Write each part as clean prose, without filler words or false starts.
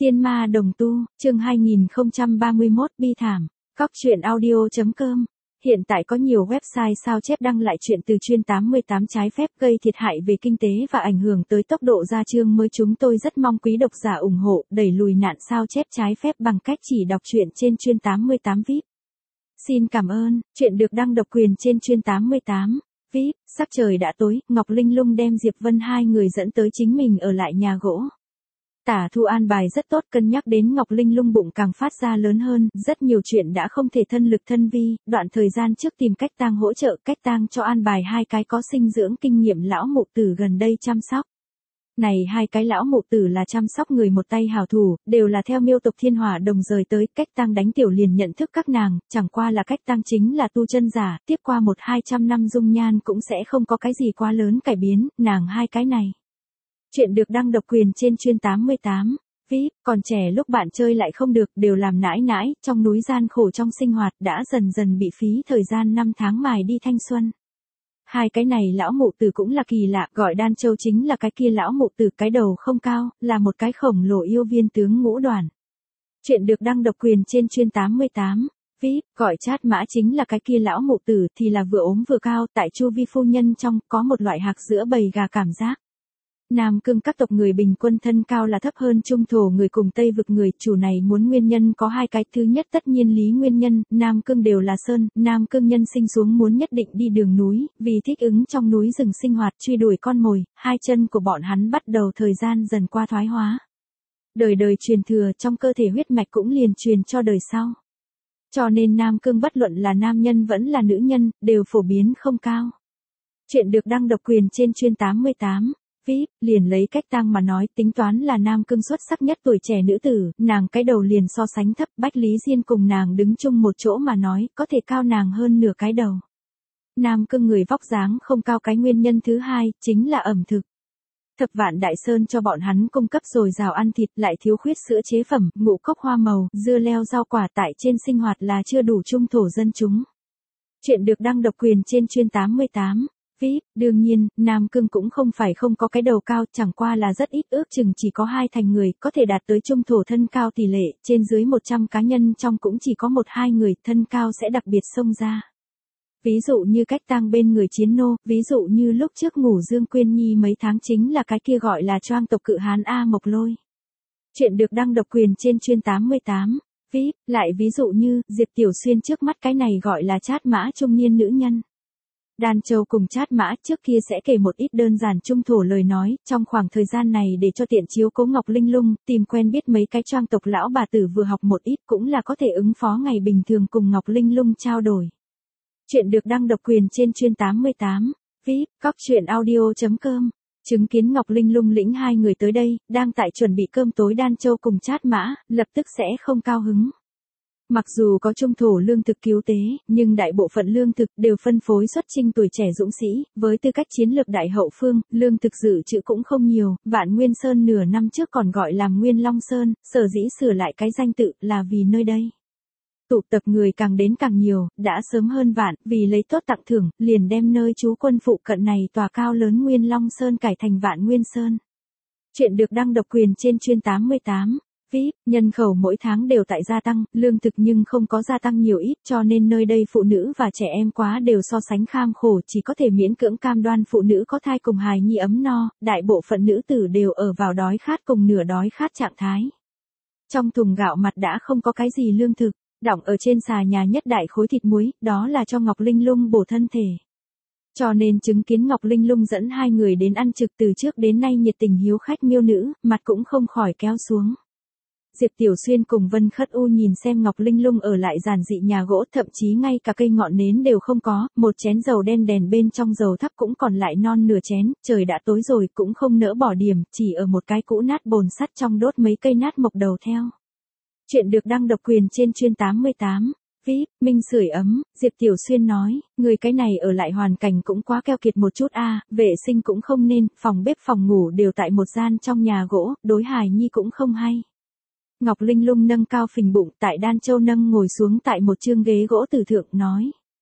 Tiên ma đồng tu, chương 2031 bi thảm, Cóc truyện audio.com. Hiện tại có nhiều website sao chép đăng lại chuyện từ chuyên 88 trái phép gây thiệt hại về kinh tế và ảnh hưởng tới tốc độ ra chương mới. Chúng tôi rất mong quý độc giả ủng hộ, đẩy lùi nạn sao chép trái phép bằng cách chỉ đọc truyện trên chuyên 88 VIP. Xin cảm ơn, truyện được đăng độc quyền trên chuyên 88 VIP. Sắc trời đã tối, Ngọc Linh Lung đem Diệp Vân hai người dẫn tới chính mình ở lại nhà gỗ. Tả Thu an bài rất tốt, cân nhắc đến Ngọc Linh Lung bụng càng phát ra lớn hơn, rất nhiều chuyện đã không thể thân lực thân vi, đoạn thời gian trước tìm cách tang hỗ trợ, cách tang cho an bài hai cái có sinh dưỡng kinh nghiệm lão mụ tử gần đây chăm sóc. Này hai cái lão mụ tử là chăm sóc người một tay hảo thủ, đều là theo miêu tộc Thiên Hỏa Đồng rời tới, cách tang đánh tiểu liền nhận thức các nàng, chẳng qua là cách tang chính là tu chân giả, tiếp qua 100-200 năm dung nhan cũng sẽ không có cái gì quá lớn cải biến, nàng hai cái này. Chuyện được đăng độc quyền trên chuyên 88 VIP, còn trẻ lúc bạn chơi lại không được, đều làm nãi nãi, trong núi gian khổ trong sinh hoạt đã dần dần bị phí thời gian 5 tháng mài đi thanh xuân. Hai cái này lão mụ tử cũng là kỳ lạ, gọi Đan Châu chính là cái kia lão mụ tử, cái đầu không cao, là một cái khổng lồ yêu viên tướng Ngũ Đoàn. Chuyện được đăng độc quyền trên chuyên 88 VIP, gọi Chát Mã chính là cái kia lão mụ tử thì là vừa ốm vừa cao, tại Chu Vi phu nhân trong có một loại hạc giữa bầy gà cảm giác. Nam Cương các tộc người bình quân thân cao là thấp hơn Trung Thổ người cùng Tây vực người, chủ này muốn nguyên nhân có hai cái, thứ nhất tất nhiên lý nguyên nhân, Nam Cương đều là sơn, Nam Cương nhân sinh xuống muốn nhất định đi đường núi, vì thích ứng trong núi rừng sinh hoạt truy đuổi con mồi, hai chân của bọn hắn bắt đầu thời gian dần qua thoái hóa. Đời đời truyền thừa trong cơ thể huyết mạch cũng liền truyền cho đời sau. Cho nên Nam Cương bất luận là nam nhân vẫn là nữ nhân, đều phổ biến không cao. Chuyện được đăng độc quyền trên chuyên 88 VIP, liền lấy cách tang mà nói, tính toán là Nam Cương xuất sắc nhất tuổi trẻ nữ tử, nàng cái đầu liền so sánh thấp, Bách Lý Diên cùng nàng đứng chung một chỗ mà nói, có thể cao nàng hơn nửa cái đầu. Nam Cương người vóc dáng không cao, cái nguyên nhân thứ hai, chính là ẩm thực. Thập Vạn Đại Sơn cho bọn hắn cung cấp dồi dào ăn thịt, lại thiếu khuyết sữa chế phẩm, ngũ cốc hoa màu, dưa leo rau quả, tại trên sinh hoạt là chưa đủ Trung Thổ dân chúng. Chuyện được đăng độc quyền trên chuyên 88 VIP, đương nhiên, Nam Cương cũng không phải không có cái đầu cao, chẳng qua là rất ít, ước chừng chỉ có 2 thành người, có thể đạt tới Trung Thổ thân cao tỷ lệ, trên dưới 100 cá nhân trong cũng chỉ có 1-2 người, thân cao sẽ đặc biệt xông ra. Ví dụ như cách tang bên người Chiến Nô, ví dụ như lúc trước ngủ Dương Quyên Nhi mấy tháng chính là cái kia gọi là Choang tộc cự hán A Mộc Lôi. Chuyện được đăng độc quyền trên chuyên 88 VIP, lại ví dụ như, Diệp Tiểu Xuyên trước mắt cái này gọi là Chát Mã trung niên nữ nhân. Đan Châu cùng Chát Mã trước kia sẽ kể một ít đơn giản Trung Thổ lời nói, trong khoảng thời gian này để cho tiện chiếu cố Ngọc Linh Lung, tìm quen biết mấy cái Choang tộc lão bà tử vừa học một ít cũng là có thể ứng phó ngày bình thường cùng Ngọc Linh Lung trao đổi. Chuyện được đăng độc quyền trên chuyên 88 VIP, Cóc truyện audio.com. Chứng kiến Ngọc Linh Lung lĩnh hai người tới đây, đang tại chuẩn bị cơm tối, Đan Châu cùng Chát Mã, lập tức sẽ không cao hứng. Mặc dù có Trung Thổ lương thực cứu tế, nhưng đại bộ phận lương thực đều phân phối xuất chinh tuổi trẻ dũng sĩ, với tư cách chiến lược đại hậu phương, lương thực dự trữ cũng không nhiều, Vạn Nguyên Sơn nửa năm trước còn gọi là Nguyên Long Sơn, sở dĩ sửa lại cái danh tự là vì nơi đây. Tụ tập người càng đến càng nhiều, đã sớm hơn Vạn, vì lấy tốt tặng thưởng, liền đem nơi trú quân phụ cận này tòa cao lớn Nguyên Long Sơn cải thành Vạn Nguyên Sơn. Chuyện được đăng độc quyền trên chuyên 88 VIP, nhân khẩu mỗi tháng đều tại gia tăng, lương thực nhưng không có gia tăng nhiều ít, cho nên nơi đây phụ nữ và trẻ em quá đều so sánh kham khổ, chỉ có thể miễn cưỡng cam đoan phụ nữ có thai cùng hài nhi ấm no, đại bộ phận nữ tử đều ở vào đói khát cùng nửa đói khát trạng thái. Trong thùng gạo mặt đã không có cái gì lương thực, đọng ở trên xà nhà nhất đại khối thịt muối, đó là cho Ngọc Linh Lung bổ thân thể. Cho nên chứng kiến Ngọc Linh Lung dẫn hai người đến ăn trực từ trước đến nay nhiệt tình hiếu khách miêu nữ, mặt cũng không khỏi kéo xuống. Diệp Tiểu Xuyên cùng Vân Khất U nhìn xem Ngọc Linh Lung ở lại giản dị nhà gỗ, thậm chí ngay cả cây ngọn nến đều không có, một chén dầu đen đèn bên trong dầu thắp cũng còn lại non nửa chén, trời đã tối rồi cũng không nỡ bỏ điểm, chỉ ở một cái cũ nát bồn sắt trong đốt mấy cây nát mộc đầu theo. Chuyện được đăng độc quyền trên chuyên 88 VIP, Minh sưởi ấm, Diệp Tiểu Xuyên nói, người cái này ở lại hoàn cảnh cũng quá keo kiệt một chút a, vệ sinh cũng không nên, phòng bếp phòng ngủ đều tại một gian trong nhà gỗ, đối hài nhi cũng không hay. Ngọc Linh Lung nâng cao phình bụng, tại Đan Châu nâng ngồi xuống tại một chương ghế gỗ tử thượng, nói.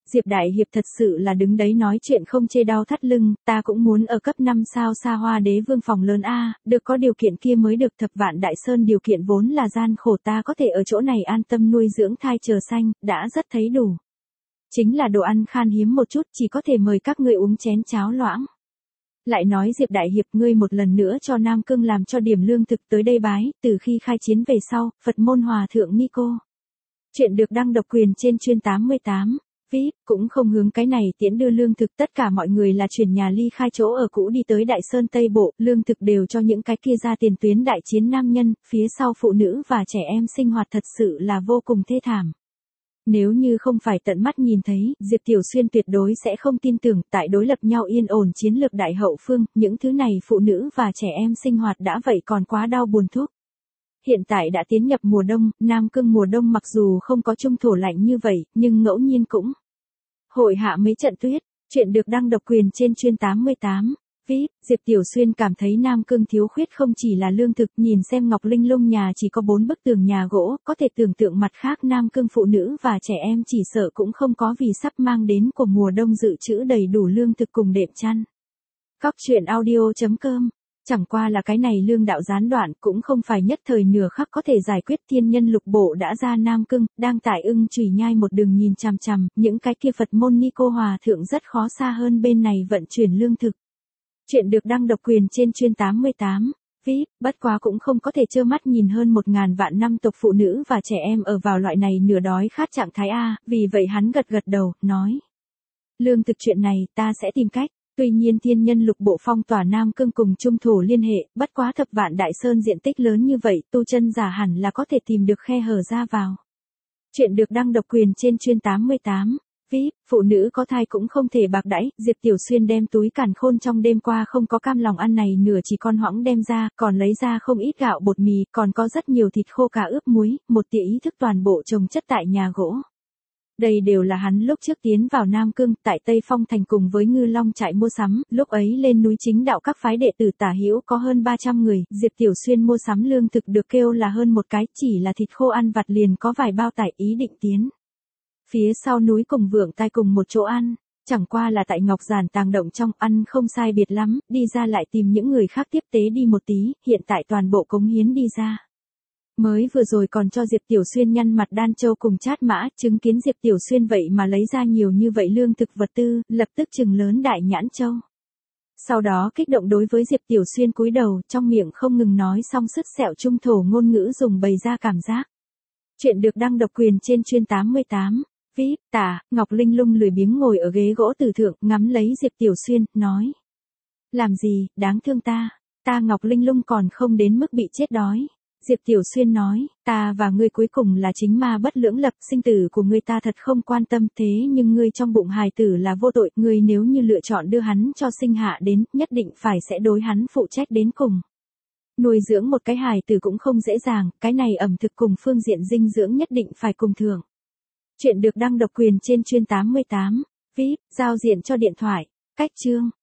Diệp Đại Hiệp thật sự là đứng đấy nói chuyện không chê đau thắt lưng, ta cũng muốn ở cấp 5 sao xa hoa đế vương phòng lớn A, được có điều kiện kia mới được. Thập Vạn Đại Sơn điều kiện vốn là gian khổ, ta có thể ở chỗ này an tâm nuôi dưỡng thai chờ sanh, đã rất thấy đủ. Chính là đồ ăn khan hiếm một chút, chỉ có thể mời các ngươi uống chén cháo loãng. Lại nói Diệp Đại Hiệp, ngươi một lần nữa cho Nam Cương làm cho điểm lương thực tới đây bái, từ khi khai chiến về sau, Phật môn hòa thượng Nico. Chuyện được đăng độc quyền trên chuyên 88. VIP cũng không hướng cái này tiễn đưa lương thực, tất cả mọi người là chuyển nhà ly khai chỗ ở cũ đi tới Đại Sơn Tây Bộ, lương thực đều cho những cái kia ra tiền tuyến đại chiến nam nhân, phía sau phụ nữ và trẻ em sinh hoạt thật sự là vô cùng thê thảm. Nếu như không phải tận mắt nhìn thấy, Diệp Tiểu Xuyên tuyệt đối sẽ không tin tưởng, tại đối lập nhau yên ổn chiến lược đại hậu phương, những thứ này phụ nữ và trẻ em sinh hoạt đã vậy còn quá đau buồn thuốc. Hiện tại đã tiến nhập mùa đông, Nam Cương mùa đông mặc dù không có trung thổ lạnh như vậy, nhưng ngẫu nhiên cũng hội hạ mấy trận tuyết. Chuyện được đăng độc quyền trên chuyên 88. VIP, Diệp Tiểu Xuyên cảm thấy Nam Cương thiếu khuyết không chỉ là lương thực, nhìn xem Ngọc Linh Lung nhà chỉ có 4 bức tường nhà gỗ, có thể tưởng tượng mặt khác Nam Cương phụ nữ và trẻ em chỉ sợ cũng không có vì sắp mang đến của mùa đông dự trữ đầy đủ lương thực cùng đệm chăn. Cóc truyện audio.com. Chẳng qua là cái này lương đạo gián đoạn cũng không phải nhất thời nửa khắc có thể giải quyết. Thiên Nhân Lục Bộ đã ra Nam Cương, đang tại Ưng Chùy Nhai một đường nhìn chằm chằm, những cái kia Phật môn Nico hòa thượng rất khó xa hơn bên này vận chuyển lương thực. Chuyện được đăng độc quyền trên chuyên 88. VIP, bất quá cũng không có thể trơ mắt nhìn hơn 1000 vạn năm tộc phụ nữ và trẻ em ở vào loại này nửa đói khát trạng thái A, vì vậy hắn gật gật đầu, nói. Lương thực chuyện này, ta sẽ tìm cách. Tuy nhiên Thiên Nhân Lục Bộ phong tỏa Nam Cương cùng Trung Thổ liên hệ, bất quá Thập Vạn Đại Sơn diện tích lớn như vậy, tu chân giả hẳn là có thể tìm được khe hở ra vào. Chuyện được đăng độc quyền trên chuyên 88. VIP, phụ nữ có thai cũng không thể bạc đãi, Diệp Tiểu Xuyên đem túi càn khôn trong đêm qua không có cam lòng ăn này nửa chỉ con hoãng đem ra, còn lấy ra không ít gạo bột mì, còn có rất nhiều thịt khô cá ướp muối, một tỉa ý thức toàn bộ trồng chất tại nhà gỗ. Đây đều là hắn lúc trước tiến vào Nam Cương, tại Tây Phong Thành cùng với Ngư Long trại mua sắm, lúc ấy lên núi chính đạo các phái đệ tử tả hữu có hơn 300 người, Diệp Tiểu Xuyên mua sắm lương thực được kêu là hơn một cái, chỉ là thịt khô ăn vặt liền có vài bao tải, ý định tiến phía sau núi cùng Vượng Tai cùng một chỗ ăn, chẳng qua là tại Ngọc Giản tàng động trong, ăn không sai biệt lắm, đi ra lại tìm những người khác tiếp tế đi một tí, hiện tại toàn bộ cống hiến đi ra. Mới vừa rồi còn cho Diệp Tiểu Xuyên nhăn mặt đan châu cùng chát mã, chứng kiến Diệp Tiểu Xuyên vậy mà lấy ra nhiều như vậy lương thực vật tư, lập tức trừng lớn đại nhãn châu. Sau đó kích động đối với Diệp Tiểu Xuyên cúi đầu, trong miệng không ngừng nói xong sứt sẹo trung thổ ngôn ngữ dùng bày ra cảm giác. Chuyện được đăng độc quyền trên chuyên 88. VIP, tả, Ngọc Linh Lung lười biếng ngồi ở ghế gỗ tử thượng, ngắm lấy Diệp Tiểu Xuyên, nói. Làm gì, đáng thương ta Ngọc Linh Lung còn không đến mức bị chết đói. Diệp Tiểu Xuyên nói, ta và ngươi cuối cùng là chính ma bất lưỡng lập, sinh tử của ngươi ta thật không quan tâm, thế nhưng ngươi trong bụng hài tử là vô tội, ngươi nếu như lựa chọn đưa hắn cho sinh hạ đến, nhất định phải sẽ đối hắn phụ trách đến cùng. Nuôi dưỡng một cái hài tử cũng không dễ dàng, cái này ẩm thực cùng phương diện dinh dưỡng nhất định phải cùng thưởng. Chuyện được đăng độc quyền trên chuyên 88. VIP, giao diện cho điện thoại. Cách chương.